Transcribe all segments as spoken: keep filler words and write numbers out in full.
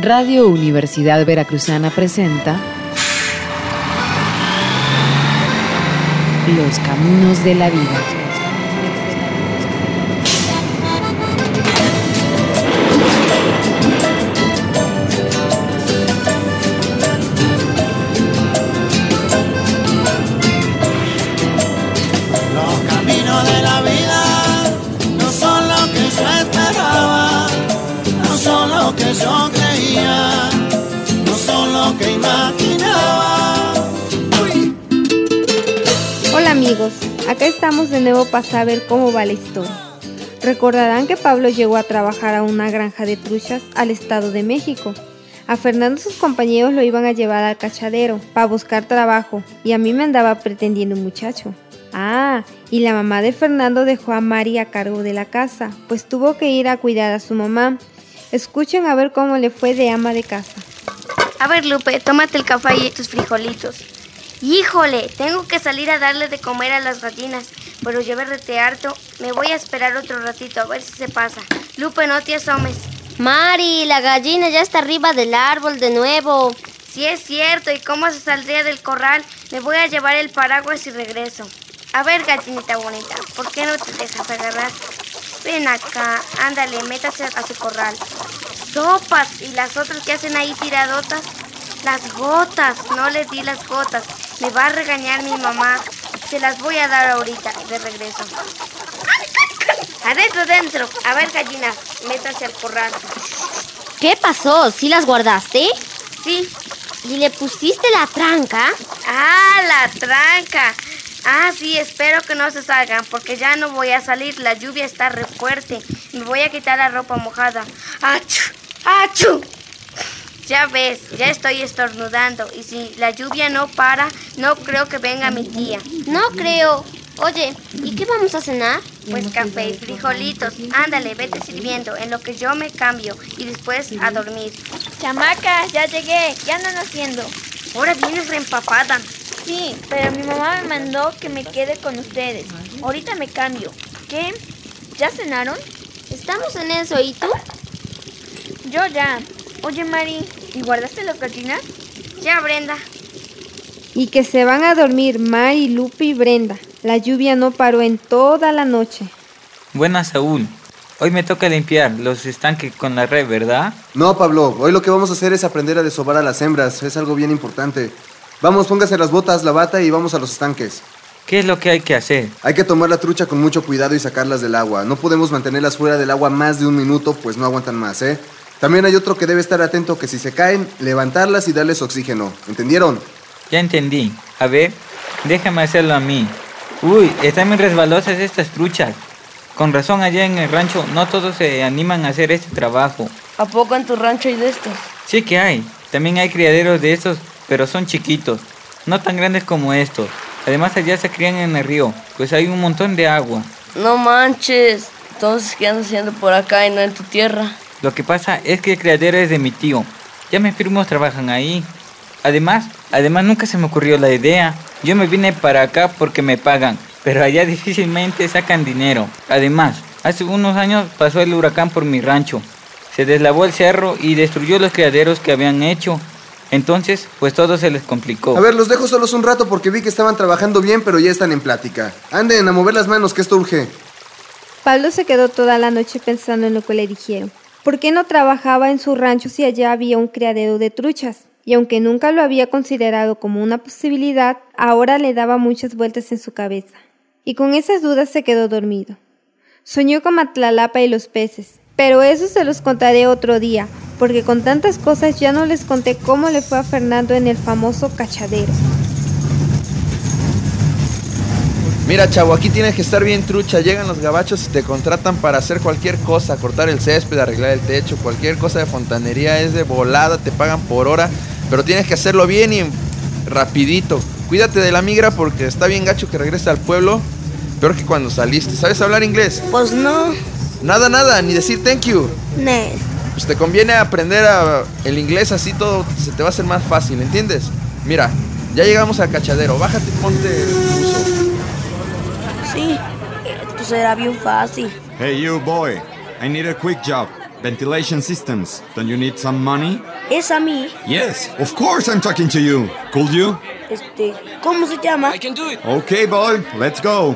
Radio Universidad Veracruzana presenta Los Caminos de la Vida. Yo creía, no son lo que imaginaba. Uy. Hola amigos, acá estamos de nuevo para saber cómo va la historia. Recordarán que Pablo llegó a trabajar a una granja de truchas al Estado de México. A Fernando y sus compañeros lo iban a llevar al cachadero para buscar trabajo y a mí me andaba pretendiendo un muchacho. Ah, y la mamá de Fernando dejó a Mari a cargo de la casa, pues tuvo que ir a cuidar a su mamá. Escuchen a ver cómo le fue de ama de casa. A ver, Lupe, tómate el café y tus frijolitos. Híjole, tengo que salir a darle de comer a las gallinas, pero llevé rete harto. Me voy a esperar otro ratito a ver si se pasa. Lupe, no te asomes. Mari, la gallina ya está arriba del árbol de nuevo. Sí es cierto, ¿y cómo se saldría del corral? Me voy a llevar el paraguas y regreso. A ver, gallinita bonita, ¿por qué no te dejas agarrar? Ven acá, ándale, métase a su corral. Sopas, ¿y las otras que hacen ahí tiradotas? Las gotas, no les di las gotas. Me va a regañar mi mamá. Se las voy a dar ahorita, de regreso. Adentro, dentro. A ver, gallinas, métanse al corral. ¿Qué pasó? ¿Sí las guardaste? Sí. ¿Y le pusiste la tranca? ¡Ah, la tranca! Ah, sí, espero que no se salgan, porque ya no voy a salir, la lluvia está re fuerte. Me voy a quitar la ropa mojada. ¡Achú! ¡Achú! Ya ves, ya estoy estornudando, y si la lluvia no para, no creo que venga mi tía. No creo. Oye, ¿y qué vamos a cenar? Pues café y frijolitos. Ándale, vete sirviendo, en lo que yo me cambio, y después a dormir. Chamacas, ya llegué, ¿qué andan haciendo? Ahora vienes reempapada. Sí, pero mi mamá me mandó que me quede con ustedes. Ahorita me cambio. ¿Qué? ¿Ya cenaron? Estamos en eso, ¿y tú? Yo ya. Oye, Mari, ¿y guardaste las gallinas? Ya, Brenda. Y que se van a dormir Mari, Lupe y Brenda. La lluvia no paró en toda la noche. Buenas, Saúl. Hoy me toca limpiar los estanques con la red, ¿verdad? No, Pablo. Hoy lo que vamos a hacer es aprender a desovar a las hembras. Es algo bien importante. Vamos, póngase las botas, la bata y vamos a los estanques. ¿Qué es lo que hay que hacer? Hay que tomar la trucha con mucho cuidado y sacarlas del agua. No podemos mantenerlas fuera del agua más de un minuto, pues no aguantan más, ¿eh? También hay otro que debe estar atento, que si se caen, levantarlas y darles oxígeno. ¿Entendieron? Ya entendí. A ver, déjame hacerlo a mí. Uy, están muy resbalosas estas truchas. Con razón, allá en el rancho no todos se animan a hacer este trabajo. ¿A poco en tu rancho hay de estos? Sí que hay. También hay criaderos de estos, pero son chiquitos, no tan grandes como estos. Además allá se crían en el río, pues hay un montón de agua. No manches, entonces ¿qué andas haciendo por acá y no en tu tierra? Lo que pasa es que el criadero es de mi tío, ya mis primos trabajan ahí. Además, además nunca se me ocurrió la idea. Yo me vine para acá porque me pagan, pero allá difícilmente sacan dinero. Además, hace unos años pasó el huracán por mi rancho. Se deslavó el cerro y destruyó los criaderos que habían hecho. Entonces, pues todo se les complicó. A ver, los dejo solos un rato porque vi que estaban trabajando bien, pero ya están en plática. Anden a mover las manos, que esto urge. Pablo se quedó toda la noche pensando en lo que le dijeron. ¿Por qué no trabajaba en su rancho si allá había un criadero de truchas? Y aunque nunca lo había considerado como una posibilidad, ahora le daba muchas vueltas en su cabeza. Y con esas dudas se quedó dormido. Soñó con Matlalapa y los peces, pero eso se los contaré otro día, porque con tantas cosas ya no les conté cómo le fue a Fernando en el famoso cachadero. Mira, chavo, aquí tienes que estar bien trucha. Llegan los gabachos y te contratan para hacer cualquier cosa, cortar el césped, arreglar el techo, cualquier cosa de fontanería, es de volada, te pagan por hora, pero tienes que hacerlo bien y rapidito. Cuídate de la migra porque está bien gacho que regrese al pueblo, peor que cuando saliste. ¿Sabes hablar inglés? Pues no. Nada, nada, ni decir thank you. No. Pues te conviene aprender a, el inglés, así todo se te va a hacer más fácil, ¿entiendes? Mira, ya llegamos al cachadero, bájate y ponte el buzo. Sí, esto será bien fácil. Hey you boy, I need a quick job. Ventilation systems. Don't you need some money? ¿Es a mí? Yes, of course I'm talking to you. Could you? Este, ¿cómo se llama? I can do it. Okay, boy, let's go.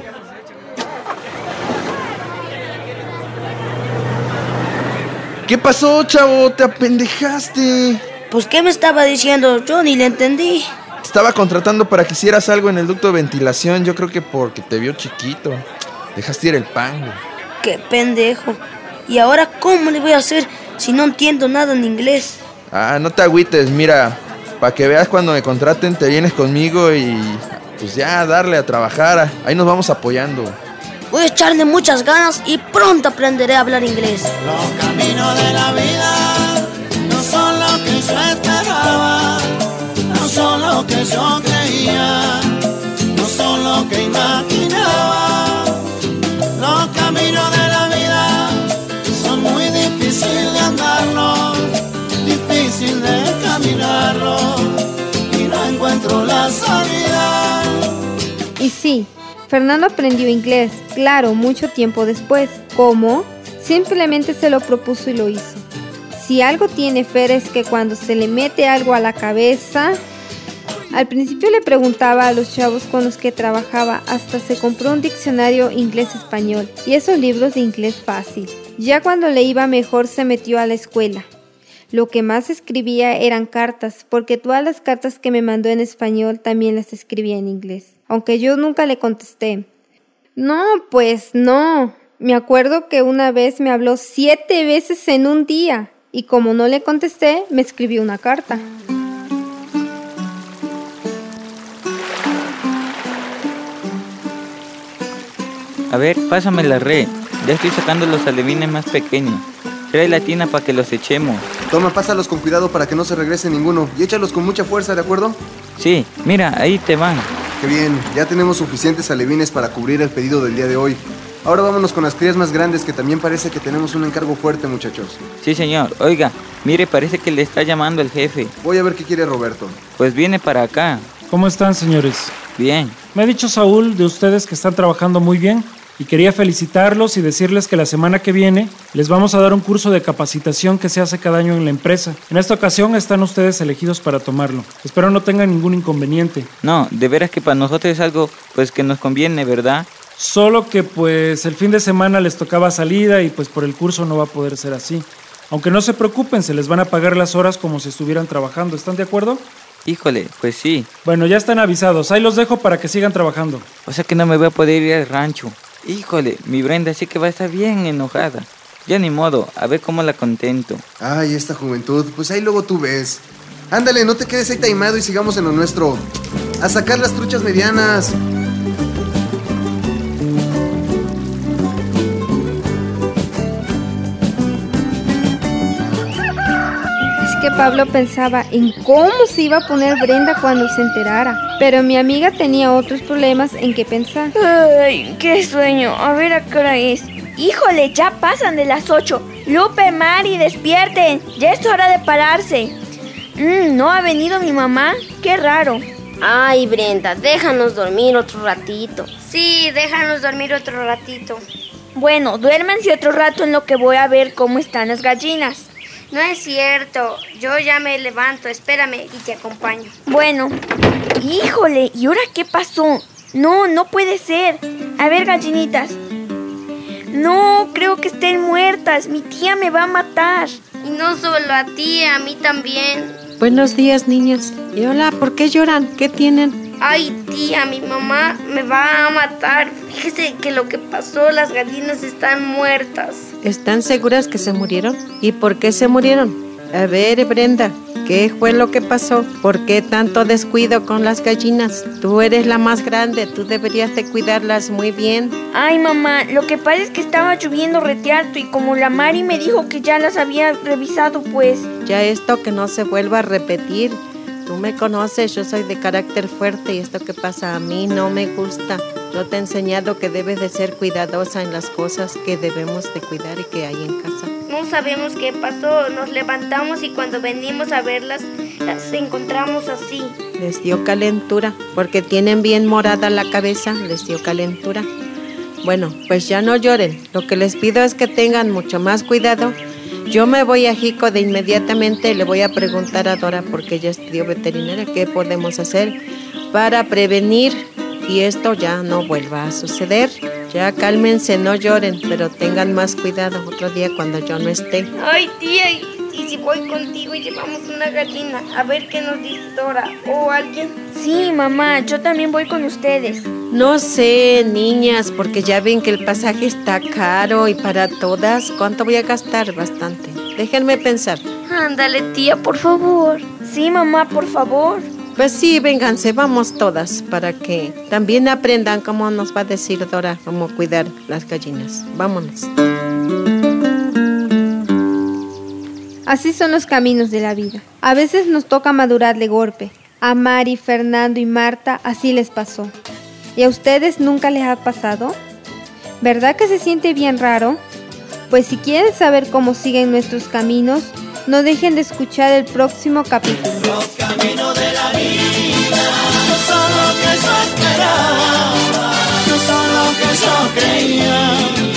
¿Qué pasó, chavo? ¿Te apendejaste? Pues, ¿qué me estaba diciendo? Yo ni le entendí. Te estaba contratando para que hicieras algo en el ducto de ventilación. Yo creo que porque te vio chiquito. Dejaste ir el pan, güey. Qué pendejo. ¿Y ahora cómo le voy a hacer si no entiendo nada en inglés? Ah, no te agüites, mira. Para que veas cuando me contraten, te vienes conmigo y... pues ya, darle a trabajar. Ahí nos vamos apoyando. Voy a echarle muchas ganas y pronto aprenderé a hablar inglés. Los caminos de la vida no son lo que yo esperaba, no son lo que yo creía, no son lo que imaginaba. Los caminos de la vida son muy difíciles de andarlos, difícil de caminarlos, y no encuentro la salida. Y sí, Fernando aprendió inglés, claro, mucho tiempo después. ¿Cómo? Simplemente se lo propuso y lo hizo. Si algo tiene Fer es que cuando se le mete algo a la cabeza... Al principio le preguntaba a los chavos con los que trabajaba, hasta se compró un diccionario inglés-español y esos libros de inglés fácil. Ya cuando le iba mejor se metió a la escuela. Lo que más escribía eran cartas, porque todas las cartas que me mandó en español también las escribía en inglés, aunque yo nunca le contesté. No, pues no. Me acuerdo que una vez me habló siete veces en un día y como no le contesté, me escribió una carta. A ver, pásame la red. Ya estoy sacando los alevines más pequeños. Trae la tina para que los echemos. Toma, pásalos con cuidado para que no se regrese ninguno. Y échalos con mucha fuerza, ¿de acuerdo? Sí, mira, ahí te van. Qué bien, ya tenemos suficientes alevines para cubrir el pedido del día de hoy. Ahora vámonos con las crías más grandes, que también parece que tenemos un encargo fuerte, muchachos. Sí, señor. Oiga, mire, parece que le está llamando el jefe. Voy a ver qué quiere Roberto. Pues viene para acá. ¿Cómo están, señores? Bien. Me ha dicho Saúl de ustedes que están trabajando muy bien y quería felicitarlos y decirles que la semana que viene les vamos a dar un curso de capacitación que se hace cada año en la empresa. En esta ocasión están ustedes elegidos para tomarlo. Espero no tengan ningún inconveniente. No, de veras que para nosotros es algo pues que nos conviene, ¿verdad? Solo que pues el fin de semana les tocaba salida y pues por el curso no va a poder ser así. Aunque no se preocupen, se les van a pagar las horas como si estuvieran trabajando. ¿Están de acuerdo? Híjole, pues sí. Bueno, ya están avisados. Ahí los dejo para que sigan trabajando. O sea que no me voy a poder ir al rancho. Híjole, mi Brenda sí que va a estar bien enojada. Ya ni modo, a ver cómo la contento. Ay, esta juventud, pues ahí luego tú ves. Ándale, no te quedes ahí taimado y sigamos en lo nuestro. A sacar las truchas medianas. Que Pablo pensaba en cómo se iba a poner Brenda cuando se enterara, pero mi amiga tenía otros problemas en qué pensar. Ay, qué sueño. A ver a qué hora es. Híjole, ya pasan de las ocho. Lupe, Mari, despierten. Ya es hora de pararse. Mm, ¿no ha venido mi mamá? Qué raro. Ay, Brenda, déjanos dormir otro ratito. Sí, déjanos dormir otro ratito. Bueno, duérmanse otro rato en lo que voy a ver cómo están las gallinas. No es cierto, yo ya me levanto, espérame y te acompaño. Bueno, híjole, ¿y ahora qué pasó? No, no puede ser. A ver, gallinitas. No, creo que estén muertas, mi tía me va a matar. Y no solo a ti, a mí también. Buenos días, niñas. Y hola, ¿por qué lloran? ¿Qué tienen? Ay, tía, mi mamá me va a matar. Fíjese que lo que pasó, las gallinas están muertas. ¿Están seguras que se murieron? ¿Y por qué se murieron? A ver, Brenda, ¿qué fue lo que pasó? ¿Por qué tanto descuido con las gallinas? Tú eres la más grande, tú deberías de cuidarlas muy bien. Ay, mamá, lo que pasa es que estaba lloviendo rete harto y como la Mari me dijo que ya las había revisado, pues... Ya esto que no se vuelva a repetir. Tú me conoces, yo soy de carácter fuerte y esto que pasa a mí no me gusta. Yo te he enseñado que debes de ser cuidadosa en las cosas que debemos de cuidar y que hay en casa. No sabemos qué pasó, nos levantamos y cuando venimos a verlas, las encontramos así. Les dio calentura, porque tienen bien morada la cabeza, les dio calentura. Bueno, pues ya no lloren, lo que les pido es que tengan mucho más cuidado Yo me voy a Jico de inmediatamente, le voy a preguntar a Dora, porque ella estudió veterinaria, qué podemos hacer para prevenir y esto ya no vuelva a suceder. Ya cálmense, no lloren, pero tengan más cuidado otro día cuando yo no esté. Ay, tía, y, y si voy contigo y llevamos una gallina, a ver qué nos dice Dora o alguien. Sí, mamá, yo también voy con ustedes. No sé, niñas, porque ya ven que el pasaje está caro y para todas, ¿cuánto voy a gastar? Bastante. Déjenme pensar. Ándale, tía, por favor. Sí, mamá, por favor. Pues sí, vénganse, vamos todas, para que también aprendan cómo nos va a decir Dora, cómo cuidar las gallinas. Vámonos. Así son los caminos de la vida. A veces nos toca madurar de golpe. A Mari, Fernando y Marta así les pasó. ¿Y a ustedes nunca les ha pasado? ¿Verdad que se siente bien raro? Pues si quieren saber cómo siguen nuestros caminos, no dejen de escuchar el próximo capítulo. Los caminos de la vida no son lo que yo esperaba, no son lo que yo creía.